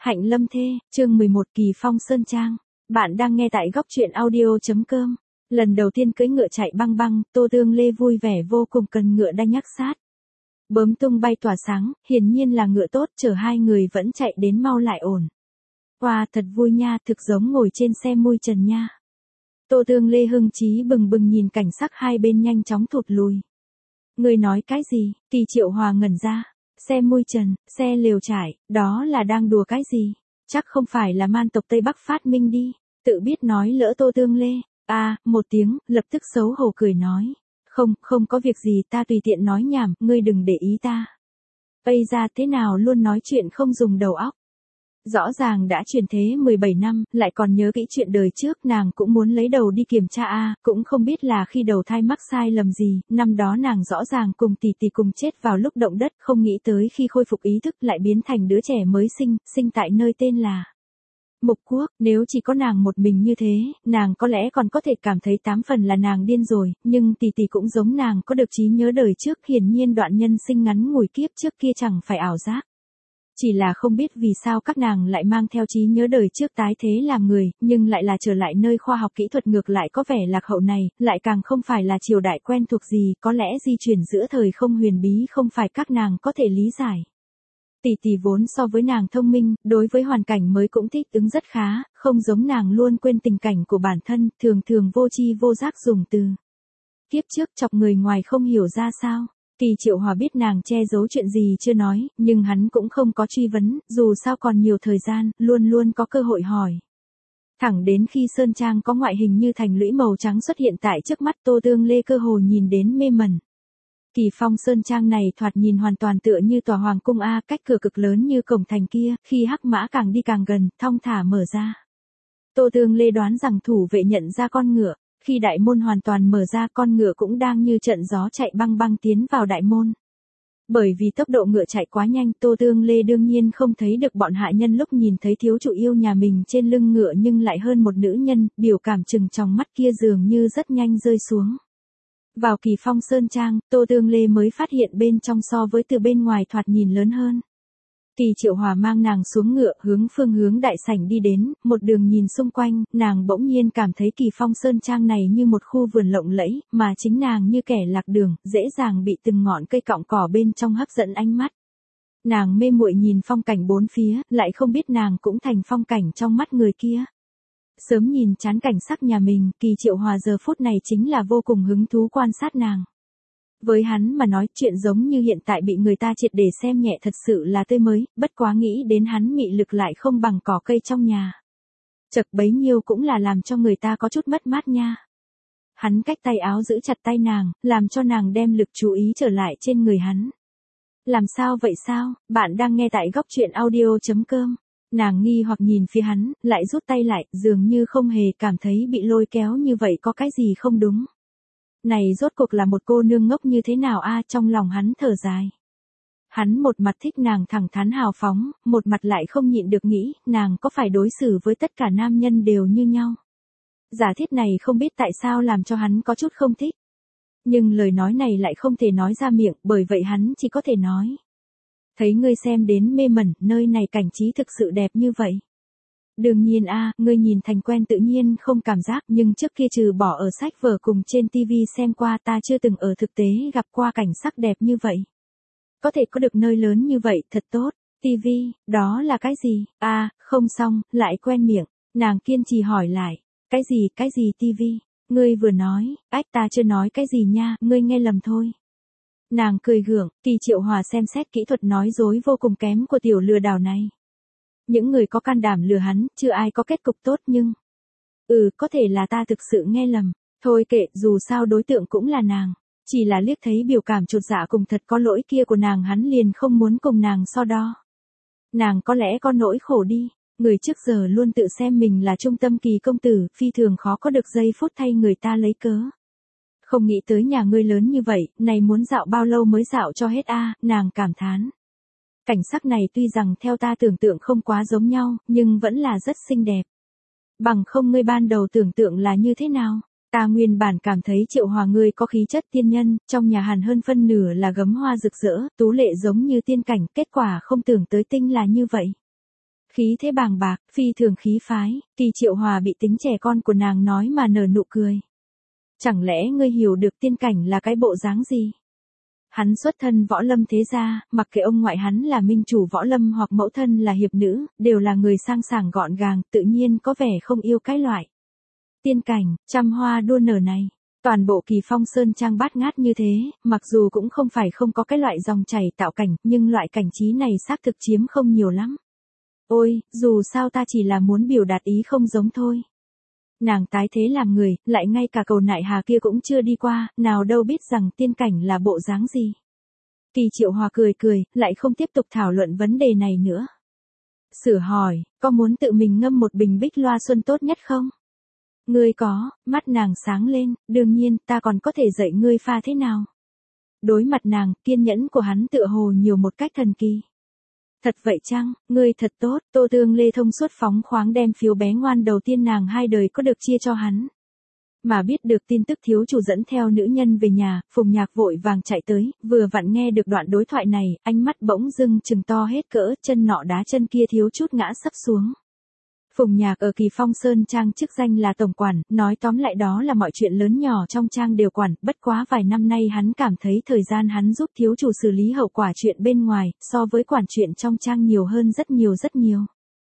Hạnh Lâm Thê, chương 11 Kỳ Phong Sơn Trang. Bạn đang nghe tại góc truyện audio.com. Lần đầu tiên cưỡi ngựa chạy băng băng, Tô Tương Lê vui vẻ vô cùng, cần ngựa đanh nhắc sát. Bướm tung bay tỏa sáng, hiển nhiên là ngựa tốt, chở hai người vẫn chạy đến mau lại ổn. Wow, thật vui nha, thực giống ngồi trên xe mui trần nha. Tô Tương Lê hưng chí bừng bừng nhìn cảnh sắc hai bên nhanh chóng thụt lùi. Người nói cái gì? Kỳ Triệu Hòa ngẩn ra. Xe mui trần, xe lều trải, đó là đang đùa cái gì? Chắc không phải là man tộc Tây Bắc phát minh đi. Tự biết nói lỡ Tô Tương Lê. Một tiếng, lập tức xấu hổ cười nói. Không có việc gì, ta tùy tiện nói nhảm, ngươi đừng để ý ta. Ây ra thế nào luôn nói chuyện không dùng đầu óc. Rõ ràng đã truyền thế 17 năm, lại còn nhớ kỹ chuyện đời trước, nàng cũng muốn lấy đầu đi kiểm tra cũng không biết là khi đầu thai mắc sai lầm gì, năm đó nàng rõ ràng cùng tỷ tỷ cùng chết vào lúc động đất, không nghĩ tới khi khôi phục ý thức lại biến thành đứa trẻ mới sinh tại nơi tên là Mục Quốc. Nếu chỉ có nàng một mình như thế, nàng có lẽ còn có thể cảm thấy 8 phần là nàng điên rồi, nhưng tỷ tỷ cũng giống nàng có được trí nhớ đời trước, hiển nhiên đoạn nhân sinh ngắn ngủi kiếp trước kia chẳng phải ảo giác. Chỉ là không biết vì sao các nàng lại mang theo trí nhớ đời trước tái thế làm người, nhưng lại là trở lại nơi khoa học kỹ thuật ngược lại có vẻ lạc hậu này, lại càng không phải là triều đại quen thuộc gì, có lẽ di chuyển giữa thời không huyền bí không phải các nàng có thể lý giải. Tỷ tỷ vốn so với nàng thông minh, đối với hoàn cảnh mới cũng thích ứng rất khá, không giống nàng luôn quên tình cảnh của bản thân, thường vô tri vô giác dùng từ kiếp trước chọc người ngoài không hiểu ra sao. Kỳ Triệu Hòa biết nàng che giấu chuyện gì chưa nói, nhưng hắn cũng không có truy vấn, dù sao còn nhiều thời gian, luôn có cơ hội hỏi. Thẳng đến khi Sơn Trang có ngoại hình như thành lũy màu trắng xuất hiện tại trước mắt, Tô Tương Lê cơ hồ nhìn đến mê mẩn. Kỳ Phong Sơn Trang này thoạt nhìn hoàn toàn tựa như tòa hoàng cung cách cửa cực lớn như cổng thành kia, khi hắc mã càng đi càng gần, thong thả mở ra. Tô Tương Lê đoán rằng thủ vệ nhận ra con ngựa. Khi đại môn hoàn toàn mở ra, con ngựa cũng đang như trận gió chạy băng băng tiến vào đại môn. Bởi vì tốc độ ngựa chạy quá nhanh, Tô Tương Lê đương nhiên không thấy được bọn hạ nhân lúc nhìn thấy thiếu chủ yêu nhà mình trên lưng ngựa, nhưng lại hơn một nữ nhân, biểu cảm trừng tròng mắt kia dường như rất nhanh rơi xuống. Vào Kỳ Phong Sơn Trang, Tô Tương Lê mới phát hiện bên trong so với từ bên ngoài thoạt nhìn lớn hơn. Kỳ Triệu Hòa mang nàng xuống ngựa, phương hướng đại sảnh đi đến, một đường nhìn xung quanh, nàng bỗng nhiên cảm thấy Kỳ Phong Sơn Trang này như một khu vườn lộng lẫy, mà chính nàng như kẻ lạc đường, dễ dàng bị từng ngọn cây cọng cỏ bên trong hấp dẫn ánh mắt. Nàng mê muội nhìn phong cảnh bốn phía, lại không biết nàng cũng thành phong cảnh trong mắt người kia. Sớm nhìn chán cảnh sắc nhà mình, Kỳ Triệu Hòa giờ phút này chính là vô cùng hứng thú quan sát nàng. Với hắn mà nói, chuyện giống như hiện tại bị người ta triệt để xem nhẹ thật sự là tươi mới, bất quá nghĩ đến hắn mị lực lại không bằng cỏ cây trong nhà. Chật bấy nhiêu cũng là làm cho người ta có chút mất mát nha. Hắn cách tay áo giữ chặt tay nàng, làm cho nàng đem lực chú ý trở lại trên người hắn. Làm sao vậy sao? Bạn đang nghe tại góc truyện audio.com. Nàng nghi hoặc nhìn phía hắn, lại rút tay lại, dường như không hề cảm thấy bị lôi kéo như vậy có cái gì không đúng. Này rốt cuộc là một cô nương ngốc như thế nào trong lòng hắn thở dài. Hắn một mặt thích nàng thẳng thắn hào phóng, một mặt lại không nhịn được nghĩ, nàng có phải đối xử với tất cả nam nhân đều như nhau. Giả thiết này không biết tại sao làm cho hắn có chút không thích. Nhưng lời nói này lại không thể nói ra miệng, bởi vậy hắn chỉ có thể nói. Thấy ngươi xem đến mê mẩn, nơi này cảnh trí thực sự đẹp như vậy. Đương nhiên ngươi nhìn thành quen tự nhiên không cảm giác, nhưng trước kia trừ bỏ ở sách vở cùng trên TV xem qua, ta chưa từng ở thực tế gặp qua cảnh sắc đẹp như vậy. Có thể có được nơi lớn như vậy, thật tốt. TV, đó là cái gì? Không xong, lại quen miệng. Nàng kiên trì hỏi lại. Cái gì TV? Ngươi vừa nói, ta chưa nói cái gì nha, ngươi nghe lầm thôi. Nàng cười gượng, Kỳ Triệu Hòa xem xét kỹ thuật nói dối vô cùng kém của tiểu lừa đảo này. Những người có can đảm lừa hắn, chưa ai có kết cục tốt nhưng... có thể là ta thực sự nghe lầm. Thôi kệ, dù sao đối tượng cũng là nàng. Chỉ là liếc thấy biểu cảm chột dạ cùng thật có lỗi kia của nàng, hắn liền không muốn cùng nàng so đo. Nàng có lẽ có nỗi khổ đi. Người trước giờ luôn tự xem mình là trung tâm Kỳ công tử, phi thường khó có được giây phút thay người ta lấy cớ. Không nghĩ tới nhà ngươi lớn như vậy, này muốn dạo bao lâu mới dạo cho hết nàng cảm thán. Cảnh sắc này tuy rằng theo ta tưởng tượng không quá giống nhau, nhưng vẫn là rất xinh đẹp. Bằng không ngươi ban đầu tưởng tượng là như thế nào? Ta nguyên bản cảm thấy Triệu Hòa ngươi có khí chất tiên nhân, trong nhà hàn hơn phân nửa là gấm hoa rực rỡ, tú lệ giống như tiên cảnh, kết quả không tưởng tới tinh là như vậy. Khí thế bàng bạc, phi thường khí phái, Kỳ Triệu Hòa bị tính trẻ con của nàng nói mà nở nụ cười. Chẳng lẽ ngươi hiểu được tiên cảnh là cái bộ dáng gì? Hắn xuất thân võ lâm thế gia, mặc kệ ông ngoại hắn là minh chủ võ lâm hoặc mẫu thân là hiệp nữ, đều là người sang sảng gọn gàng, tự nhiên có vẻ không yêu cái loại tiên cảnh, trăm hoa đua nở này. Toàn bộ Kỳ Phong Sơn Trang bát ngát như thế, mặc dù cũng không phải không có cái loại dòng chảy tạo cảnh, nhưng loại cảnh trí này xác thực chiếm không nhiều lắm. Ôi, dù sao ta chỉ là muốn biểu đạt ý không giống thôi. Nàng tái thế làm người, lại ngay cả cầu nại hà kia cũng chưa đi qua, nào đâu biết rằng tiên cảnh là bộ dáng gì. Kỳ Triệu Hòa cười cười, lại không tiếp tục thảo luận vấn đề này nữa. Sửa hỏi, có muốn tự mình ngâm một bình bích loa xuân tốt nhất không? Ngươi có, mắt nàng sáng lên, đương nhiên, ta còn có thể dạy ngươi pha thế nào. Đối mặt nàng, kiên nhẫn của hắn tựa hồ nhiều một cách thần kỳ. Thật vậy chăng, ngươi thật tốt, Tô Tương Lê thông suốt phóng khoáng đem phiếu bé ngoan đầu tiên nàng hai đời có được chia cho hắn. Mà biết được tin tức thiếu chủ dẫn theo nữ nhân về nhà, Phùng Nhạc vội vàng chạy tới, vừa vặn nghe được đoạn đối thoại này, ánh mắt bỗng dưng trừng to hết cỡ, chân nọ đá chân kia thiếu chút ngã sấp xuống. Phùng Nhạc ở Kỳ Phong Sơn Trang chức danh là tổng quản, nói tóm lại đó là mọi chuyện lớn nhỏ trong trang đều quản, bất quá vài năm nay hắn cảm thấy thời gian hắn giúp thiếu chủ xử lý hậu quả chuyện bên ngoài, so với quản chuyện trong trang nhiều hơn rất nhiều rất nhiều.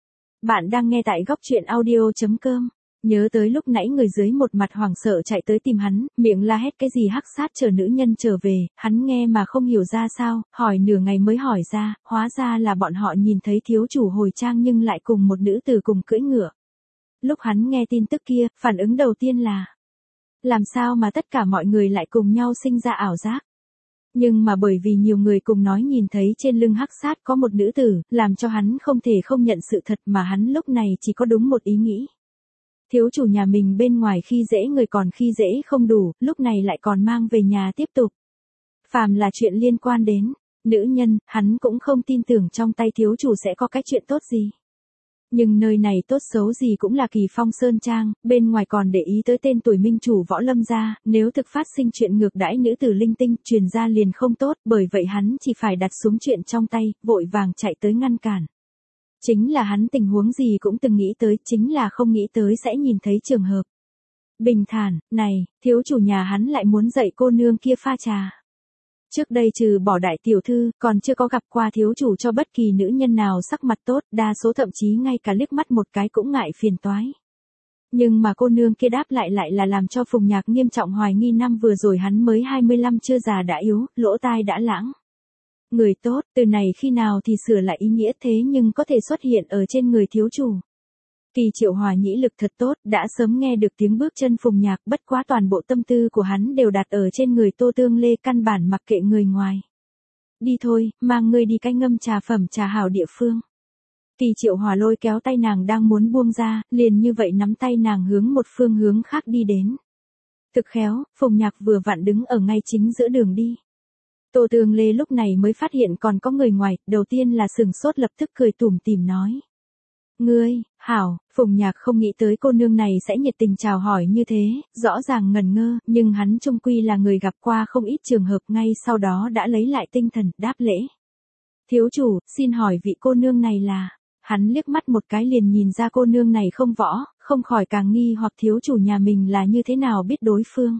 Bạn đang nghe tại góc truyện audio.com. Nhớ tới lúc nãy người dưới một mặt hoảng sợ chạy tới tìm hắn, miệng la hét cái gì hắc sát chờ nữ nhân trở về, hắn nghe mà không hiểu ra sao, hỏi nửa ngày mới hỏi ra, hóa ra là bọn họ nhìn thấy thiếu chủ hồi trang nhưng lại cùng một nữ tử cùng cưỡi ngựa. Lúc hắn nghe tin tức kia, phản ứng đầu tiên là, làm sao mà tất cả mọi người lại cùng nhau sinh ra ảo giác. Nhưng mà bởi vì nhiều người cùng nói nhìn thấy trên lưng hắc sát có một nữ tử, làm cho hắn không thể không nhận sự thật mà hắn lúc này chỉ có đúng một ý nghĩ. Thiếu chủ nhà mình bên ngoài khi dễ người còn khi dễ không đủ, lúc này lại còn mang về nhà tiếp tục. Phàm là chuyện liên quan đến nữ nhân, hắn cũng không tin tưởng trong tay thiếu chủ sẽ có cái chuyện tốt gì. Nhưng nơi này tốt xấu gì cũng là Kỳ Phong Sơn Trang, bên ngoài còn để ý tới tên tuổi minh chủ võ lâm gia, nếu thực phát sinh chuyện ngược đãi nữ tử linh tinh, truyền ra liền không tốt, bởi vậy hắn chỉ phải đặt xuống chuyện trong tay, vội vàng chạy tới ngăn cản. Chính là hắn tình huống gì cũng từng nghĩ tới, chính là không nghĩ tới sẽ nhìn thấy trường hợp. Bình thản, này, thiếu chủ nhà hắn lại muốn dạy cô nương kia pha trà. Trước đây trừ bỏ đại tiểu thư, còn chưa có gặp qua thiếu chủ cho bất kỳ nữ nhân nào sắc mặt tốt, đa số thậm chí ngay cả liếc mắt một cái cũng ngại phiền toái. Nhưng mà cô nương kia đáp lại là làm cho Phùng Nhạc nghiêm trọng hoài nghi năm vừa rồi hắn mới 25 chưa già đã yếu, lỗ tai đã lãng. Người tốt, từ này khi nào thì sửa lại ý nghĩa thế nhưng có thể xuất hiện ở trên người thiếu chủ. Kỳ Triệu Hòa nhĩ lực thật tốt, đã sớm nghe được tiếng bước chân Phùng Nhạc, bất quá toàn bộ tâm tư của hắn đều đặt ở trên người Tô Tương Lê, căn bản mặc kệ người ngoài. Đi thôi, mang ngươi đi cái ngâm trà phẩm trà hảo địa phương. Kỳ Triệu Hòa lôi kéo tay nàng đang muốn buông ra, liền như vậy nắm tay nàng hướng một phương hướng khác đi đến. Thực khéo, Phùng Nhạc vừa vặn đứng ở ngay chính giữa đường đi. Tô Tương Lê lúc này mới phát hiện còn có người ngoài, đầu tiên là sừng sốt lập tức cười tủm tỉm nói. Ngươi, hảo, Phùng Nhạc không nghĩ tới cô nương này sẽ nhiệt tình chào hỏi như thế, rõ ràng ngần ngơ, nhưng hắn chung quy là người gặp qua không ít trường hợp ngay sau đó đã lấy lại tinh thần, đáp lễ. Thiếu chủ, xin hỏi vị cô nương này là, hắn liếc mắt một cái liền nhìn ra cô nương này không võ, không khỏi càng nghi hoặc thiếu chủ nhà mình là như thế nào biết đối phương.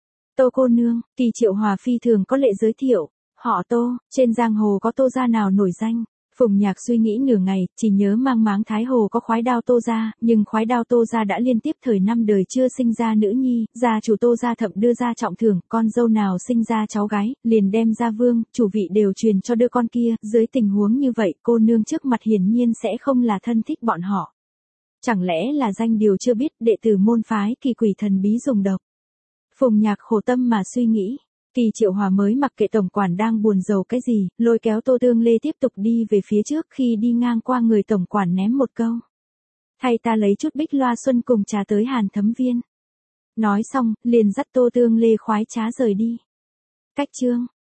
Tô cô nương, Kỳ Triệu Hòa phi thường có lệ giới thiệu, họ Tô, trên giang hồ có Tô gia nào nổi danh. Phùng Nhạc suy nghĩ nửa ngày, chỉ nhớ mang máng Thái Hồ có khoái đao Tô gia, nhưng khoái đao Tô gia đã liên tiếp thời năm đời chưa sinh ra nữ nhi, gia chủ Tô gia thậm đưa ra trọng thưởng, con dâu nào sinh ra cháu gái, liền đem ra vương, chủ vị đều truyền cho đứa con kia, dưới tình huống như vậy cô nương trước mặt hiển nhiên sẽ không là thân thích bọn họ. Chẳng lẽ là danh điều chưa biết, đệ tử môn phái kỳ quỷ thần bí dùng độc. Phùng Nhạc khổ tâm mà suy nghĩ. Kỳ Triệu Hòa mới mặc kệ tổng quản đang buồn rầu cái gì, lôi kéo Tô Tương Lê tiếp tục đi về phía trước, khi đi ngang qua người tổng quản ném một câu. Thay ta lấy chút bích loa xuân cùng trà tới Hàn Thấm Viên. Nói xong, liền dắt Tô Tương Lê khoái trá rời đi. Cách chương.